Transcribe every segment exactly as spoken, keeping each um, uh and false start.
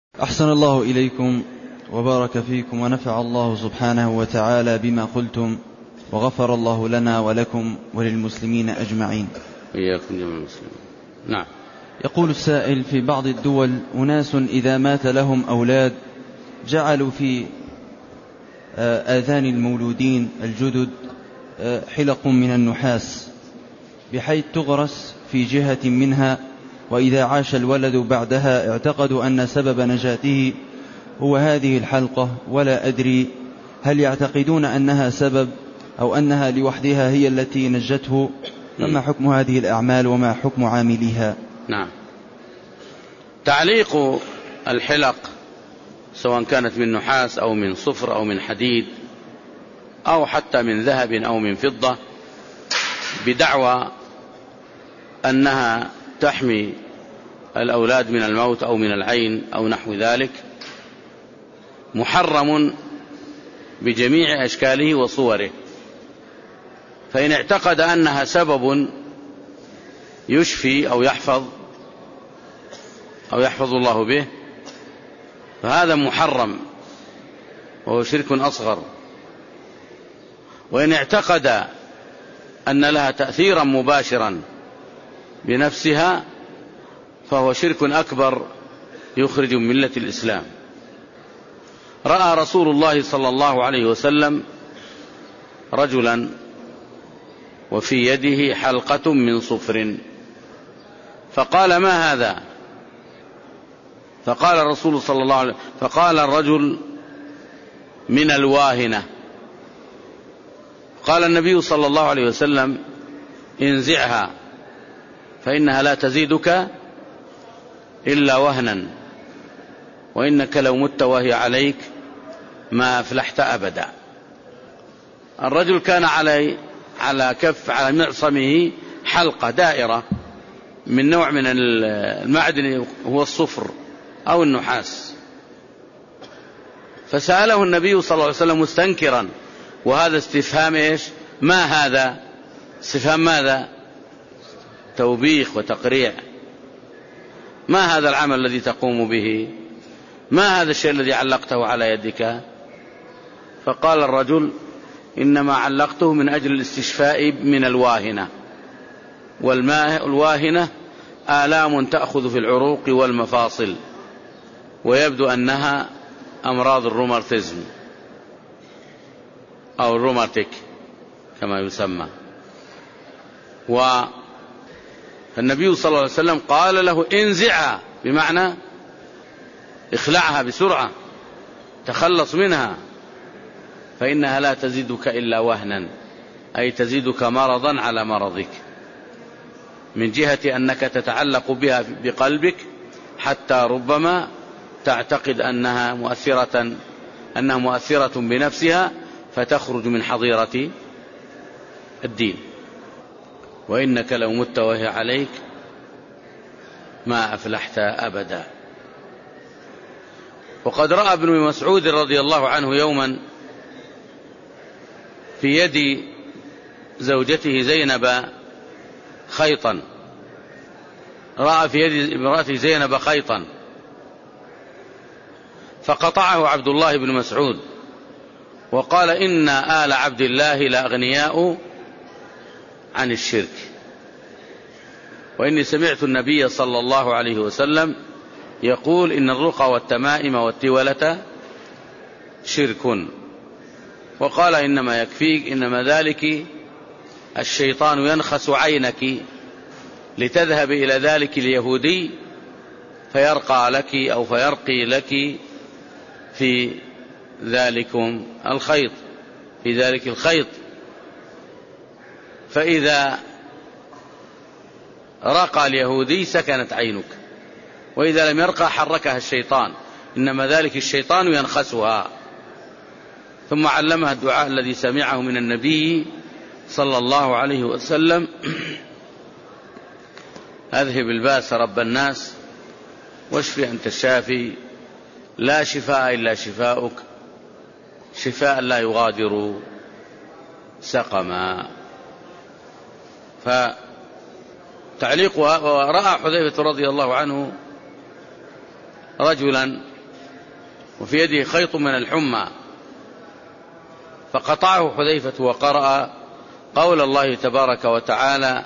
أحسن الله إليكم وبارك فيكم ونفع الله سبحانه وتعالى بما قلتم، وغفر الله لنا ولكم وللمسلمين أجمعين. إياكم جميع المسلمين. نعم. يقول السائل: في بعض الدول أناس إذا مات لهم أولاد جعلوا في آذان المولودين الجدد حلق من النحاس بحيث تغرس في جهة منها، وإذا عاش الولد بعدها اعتقدوا أن سبب نجاته هو هذه الحلقة، ولا أدري هل يعتقدون أنها سبب أو أنها لوحدها هي التي نجته؟ فما حكم هذه الأعمال وما حكم عاملها؟ نعم. تعليق الحلق سواء كانت من نحاس أو من صفر أو من حديد أو حتى من ذهب أو من فضة بدعوى أنها تحمي الأولاد من الموت أو من العين أو نحو ذلك محرم بجميع أشكاله وصوره. فإن اعتقد أنها سبب يشفي أو يحفظ أو يحفظ الله به فهذا محرم وهو شرك أصغر. وإن اعتقد أن لها تأثيرا مباشرا بنفسها فهو شرك أكبر يخرج من ملة الإسلام. رأى رسول الله صلى الله عليه وسلم رجلا وفي يده حلقة من صفر فقال: ما هذا؟ فقال الرسول صلى الله عليه وسلم فقال الرجل: من الواهنة. قال النبي صلى الله عليه وسلم: انزعها فإنها لا تزيدك إلا وهنا، وإنك لو مت وهي عليك ما أفلحت أبدا. الرجل كان علي على كف على معصمه حلقة دائرة من نوع من المعدن هو الصفر أو النحاس، فسأله النبي صلى الله عليه وسلم مستنكرا، وهذا استفهام إيش؟ ما هذا؟ استفهام ماذا؟ توبيخ وتقريع. ما هذا العمل الذي تقوم به؟ ما هذا الشيء الذي علقته على يدك؟ فقال الرجل: إنما علقته من أجل الاستشفاء من الواهنة، والواهنة آلام تأخذ في العروق والمفاصل، ويبدو أنها أمراض الروماتيزم أو الروماتيك كما يسمى. والنبي صلى الله عليه وسلم قال له: انزعها، بمعنى اخلعها بسرعة، تخلص منها، فإنها لا تزيدك إلا وهنا، أي تزيدك مرضا على مرضك، من جهة أنك تتعلق بها بقلبك حتى ربما تعتقد أنها مؤثرة أنها مؤثرة بنفسها فتخرج من حظيرة الدين، وإنك لو مت وهي عليك ما أفلحت أبدا. وقد رأى ابن مسعود رضي الله عنه يوما في يد زوجته زينب خيطا، رأى في يد امرأته زينب خيطا فقطعه عبد الله بن مسعود وقال: إن آل عبد الله لأغنياء عن الشرك، وإني سمعت النبي صلى الله عليه وسلم يقول: إن الرقى والتمائم والتولة شرك. وقال: إنما يكفيك، إنما ذلك الشيطان ينخس عينك لتذهب إلى ذلك اليهودي فيرقى لك أو فيرقي لك في ذلكم الخيط في ذلك الخيط فإذا رقى اليهودي سكنت عينك، وإذا لم يرقى حركها الشيطان، إنما ذلك الشيطان ينخسها. ثم علمها الدعاء الذي سمعه من النبي صلى الله عليه وسلم: أذهب الباس رب الناس واشف أنت الشافي، لا شفاء إلا شفاؤك، شفاء لا يغادر سقما. فتعليقها: ورأى حذيفة رضي الله عنه رجلا وفي يده خيط من الحمى، فقطعه حذيفة وقرأ قول الله تبارك وتعالى: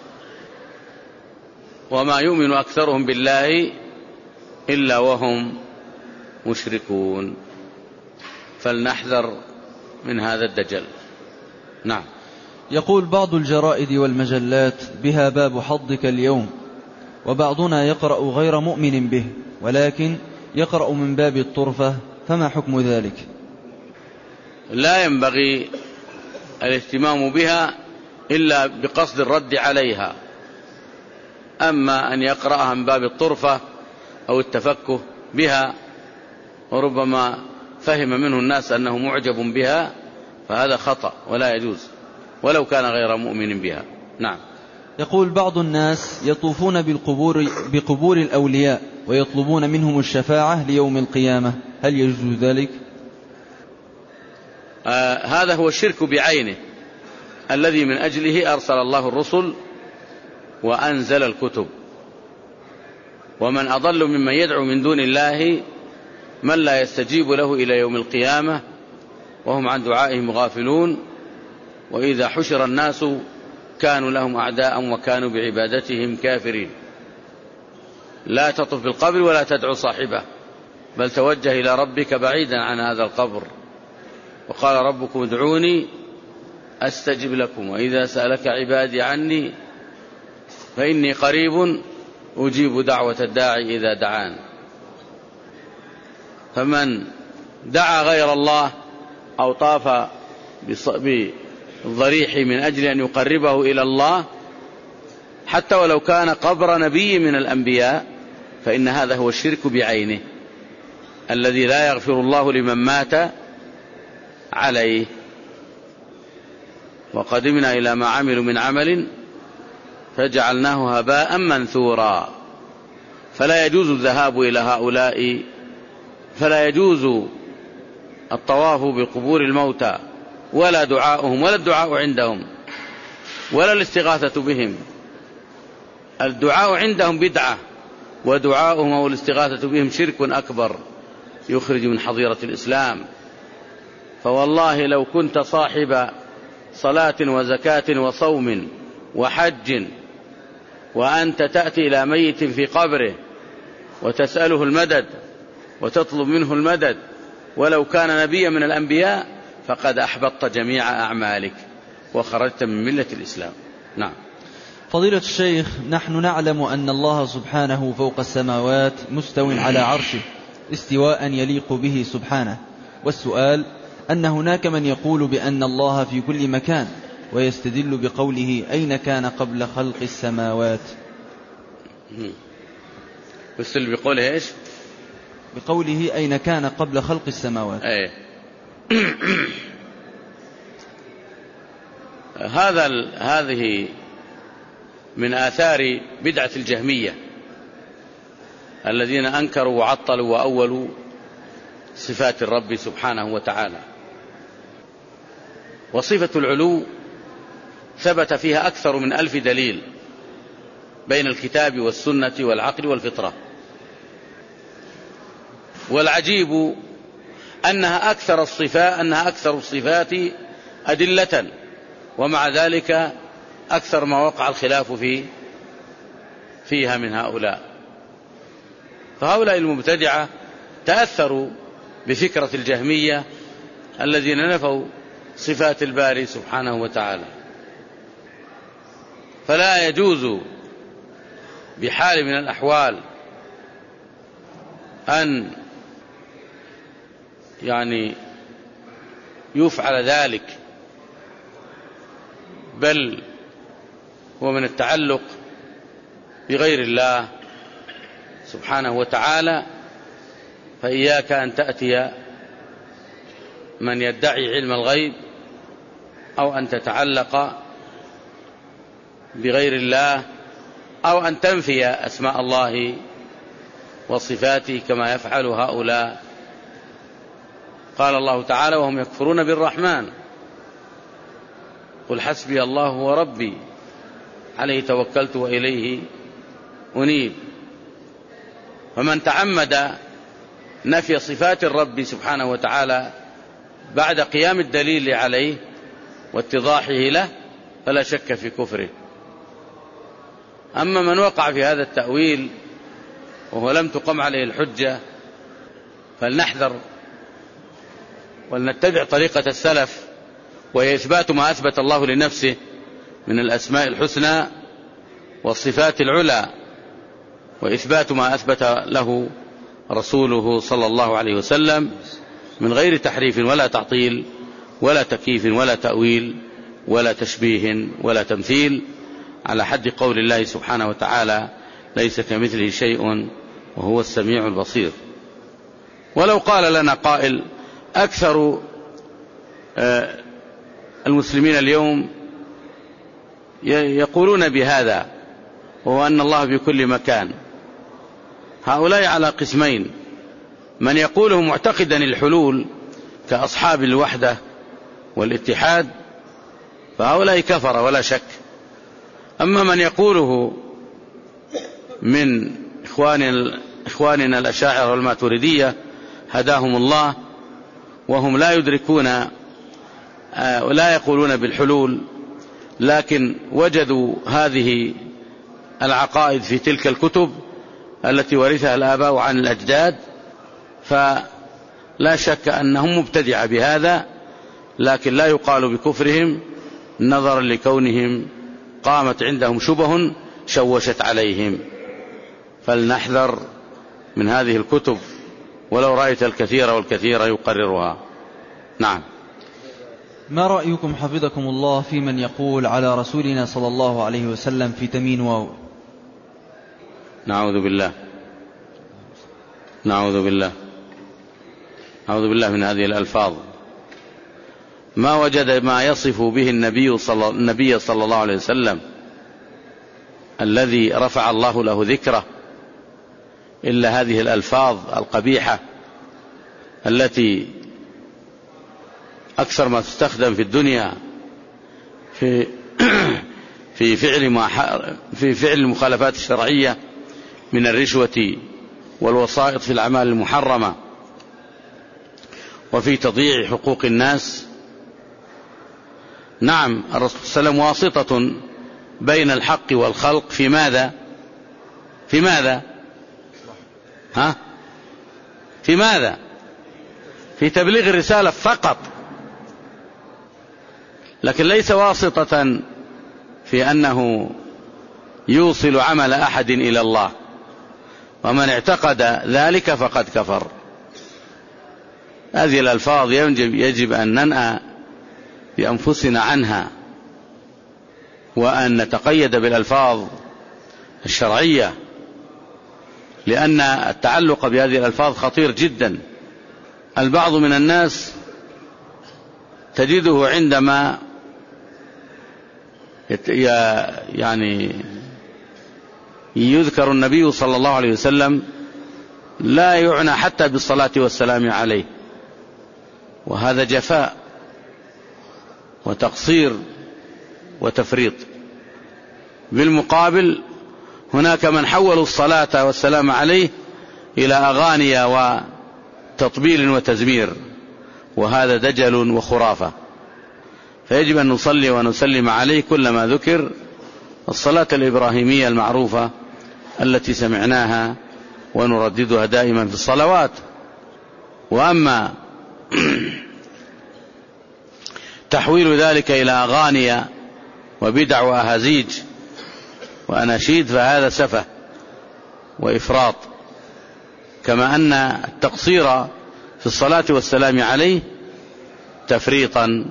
وما يؤمن أكثرهم بالله إلا وهم مشركون. فلنحذر من هذا الدجل. نعم. يقول: بعض الجرائد والمجلات بها باب حظك اليوم، وبعضنا يقرأ غير مؤمن به، ولكن يقرأ من باب الطرفة، فما حكم ذلك؟ لا ينبغي الاهتمام بها إلا بقصد الرد عليها، أما أن يقرأها من باب الطرفة أو التفكه بها وربما فهم منه الناس أنه معجب بها، فهذا خطأ ولا يجوز ولو كان غير مؤمن بها. نعم. يقول: بعض الناس يطوفون بالقبور بقبور الأولياء ويطلبون منهم الشفاعة ليوم القيامة، هل يجوز ذلك؟ آه هذا هو الشرك بعينه الذي من أجله أرسل الله الرسل وأنزل الكتب. ومن أضل ممن يدعو من دون الله من لا يستجيب له إلى يوم القيامة وهم عن دعائهم غافلون، وإذا حشر الناس كانوا لهم أعداء وكانوا بعبادتهم كافرين. لا تطف بالقبر ولا تدعو صاحبه، بل توجه إلى ربك بعيدا عن هذا القبر. وقال ربكم ادعوني أستجب لكم، وإذا سألك عبادي عني فإني قريب أجيب دعوة الداعي إذا دعان. فمن دعا غير الله أو طاف بالضريح من أجل أن يقربه إلى الله حتى ولو كان قبر نبي من الأنبياء، فإن هذا هو الشرك بعينه الذي لا يغفر الله لمن مات عليه. وقدمنا إلى ما عملوا من عمل فجعلناه هباء منثورا. فلا يجوز الذهاب إلى هؤلاء، فلا يجوز الطواف بقبور الموتى ولا دعاؤهم ولا الدعاء عندهم ولا الاستغاثة بهم. الدعاء عندهم بدعة، ودعاؤهم أو الاستغاثة بهم شرك أكبر يخرج من حظيرة الإسلام. فوالله لو كنت صاحب صلاة وزكاة وصوم وحج وأنت تأتي إلى ميت في قبره وتسأله المدد وتطلب منه المدد ولو كان نبيا من الأنبياء، فقد أحبطت جميع أعمالك وخرجت من ملة الإسلام. نعم. فضيلة الشيخ، نحن نعلم أن الله سبحانه فوق السماوات مستو على عرشه استواء يليق به سبحانه، والسؤال أن هناك من يقول بأن الله في كل مكان ويستدل بقوله أين كان قبل خلق السماوات. يستدل بقوله إيش؟ بقوله أين كان قبل خلق السماوات. أيه. هذا هذه من آثار بدعة الجهمية الذين أنكروا وعطلوا وأولوا صفات الرب سبحانه وتعالى. وصفة العلو ثبت فيها أكثر من ألف دليل بين الكتاب والسنة والعقل والفطرة. والعجيب أنها أكثر الصفات أنها أكثر الصفات أدلة، ومع ذلك أكثر ما وقع الخلاف في فيها من هؤلاء. فهؤلاء المبتدعة تأثروا بفكرة الجهمية الذين نفوا صفات الباري سبحانه وتعالى. فلا يجوز بحال من الأحوال أن يعني يفعل ذلك، بل هو من التعلق بغير الله سبحانه وتعالى. فإياك أن تأتي من يدعي علم الغيب أو أن تتعلق بغير الله أو أن تنفي أسماء الله وصفاته كما يفعل هؤلاء. قال الله تعالى: وهم يكفرون بالرحمن قل حسبي الله وربي عليه توكلت وإليه أنيب. فمن تعمد نفي صفات الرب سبحانه وتعالى بعد قيام الدليل عليه واتضاحه له فلا شك في كفره. أما من وقع في هذا التأويل وهو لم تقم عليه الحجة فلنحذر ولنتبع طريقة السلف، وهي إثبات ما أثبت الله لنفسه من الأسماء الحسنى والصفات العلى، وإثبات ما أثبت له رسوله صلى الله عليه وسلم من غير تحريف ولا تعطيل ولا تكييف ولا تأويل ولا تشبيه ولا تمثيل، على حد قول الله سبحانه وتعالى: ليس كمثله شيء وهو السميع البصير. ولو قال لنا قائل: أكثر المسلمين اليوم يقولون بهذا، وهو أن الله بكل مكان، هؤلاء على قسمين: من يقوله معتقدا الحلول كأصحاب الوحدة والاتحاد فهؤلاء كفر ولا شك. أما من يقوله من إخواننا الأشاعرة والماتريدية هداهم الله، وهم لا يدركون ولا يقولون بالحلول، لكن وجدوا هذه العقائد في تلك الكتب التي ورثها الآباء عن الأجداد، فلا شك أنهم مبتدعة بهذا، لكن لا يقال بكفرهم نظرا لكونهم قامت عندهم شبه شوشت عليهم. فلنحذر من هذه الكتب ولو رأيت الكثير والكثير يقررها. نعم. ما رأيكم حفظكم الله في من يقول على رسولنا صلى الله عليه وسلم في تمين واو؟ نعوذ بالله نعوذ بالله نعوذ بالله من هذه الألفاظ. ما وجد ما يصف به النبي صلى, النبي صلى الله عليه وسلم الذي رفع الله له ذكره إلا هذه الألفاظ القبيحة التي أكثر ما تستخدم في الدنيا في في فعل في فعل المخالفات الشرعية من الرشوة والوسائط في الأعمال المحرمة، وفي تضييع حقوق الناس. نعم، الرسول صلى الله عليه وسلم واسطة بين الحق والخلق في ماذا؟ في ماذا؟ ها؟ في ماذا؟ في تبليغ الرسالة فقط، لكن ليس واسطة في أنه يوصل عمل أحد إلى الله، ومن اعتقد ذلك فقد كفر. هذه الألفاظ يجب, يجب أن ننأى بأنفسنا عنها، وأن نتقيد بالألفاظ الشرعية، لأن التعلق بهذه الألفاظ خطير جدا. البعض من الناس تجده عندما يعني يذكر النبي صلى الله عليه وسلم لا يعنى حتى بالصلاة والسلام عليه، وهذا جفاء وتقصير وتفريط. بالمقابل هناك من حولوا الصلاة والسلام عليه إلى أغاني وتطبيل وتزمير، وهذا دجل وخرافة. فيجب أن نصلي ونسلم عليه كلما ذكر الصلاة الإبراهيمية المعروفة التي سمعناها ونرددها دائما في الصلوات. وأما تحويل ذلك إلى أغاني وبدع وأهازيج وأناشيد فهذا سفه وإفراط، كما أن التقصير في الصلاة والسلام عليه تفريطا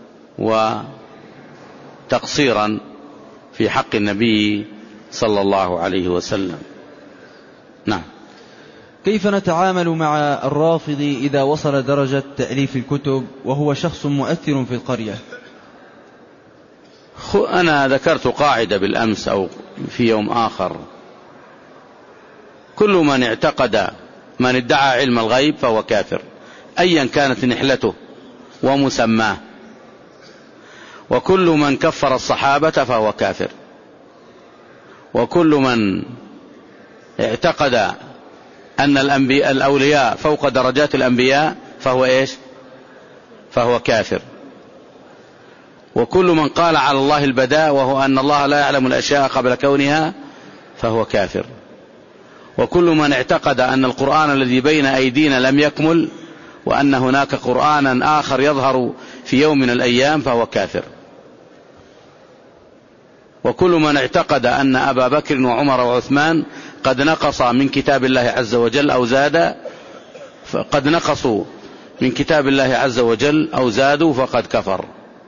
وتقصيرا في حق النبي صلى الله عليه وسلم. نعم. كيف نتعامل مع الرافض إذا وصل درجة تأليف الكتب وهو شخص مؤثر في القرية؟ أنا ذكرت قاعدة بالأمس أو في يوم آخر: كل من اعتقد من ادعى علم الغيب فهو كافر، أيا كانت نحلته ومسماه، وكل من كفر الصحابة فهو كافر، وكل من اعتقد أن الأنبياء الأولياء فوق درجات الأنبياء فهو إيش؟ فهو كافر. وكل من قال على الله البداء وهو أن الله لا يعلم الأشياء قبل كونها فهو كافر. وكل من اعتقد أن القرآن الذي بين أيدينا لم يكمل وأن هناك قرآنا آخر يظهر في يوم من الأيام فهو كافر. وكل من اعتقد أن أبا بكر وعمر وعثمان قد نقص من كتاب الله عز وجل أو زاد قد نقصوا من كتاب الله عز وجل أو زادوا فقد كفر.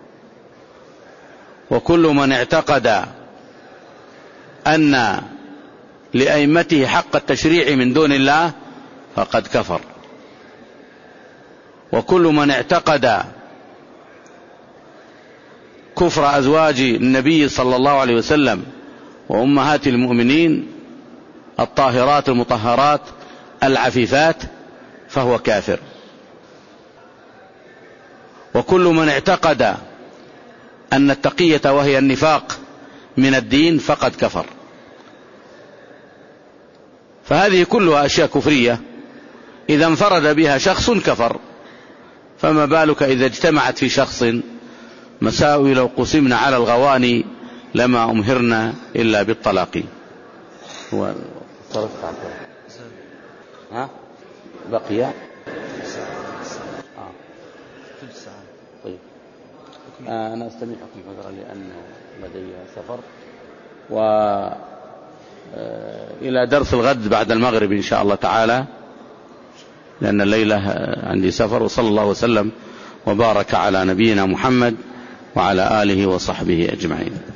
وكل من اعتقد أن لأئمته حق التشريع من دون الله فقد كفر. وكل من اعتقد كفر أزواج النبي صلى الله عليه وسلم وأمهات المؤمنين الطاهرات المطهرات العفيفات فهو كافر. وكل من اعتقد أن التقية وهي النفاق من الدين فقد كفر. فهذه كلها أشياء كفرية، إذا انفرد بها شخص كفر، فما بالك إذا اجتمعت في شخص. مساوي لو قسمنا على الغواني لما أمهرنا إلا بالطلاق. هو صرفت ها بقي آه. طيب آه أنا أستمعكم حضرا لأن لدي سفر، وإلى درس الغد بعد المغرب إن شاء الله تعالى، لأن الليلة عندي سفر. وصلى الله وسلم وبارك على نبينا محمد وعلى آله وصحبه أجمعين.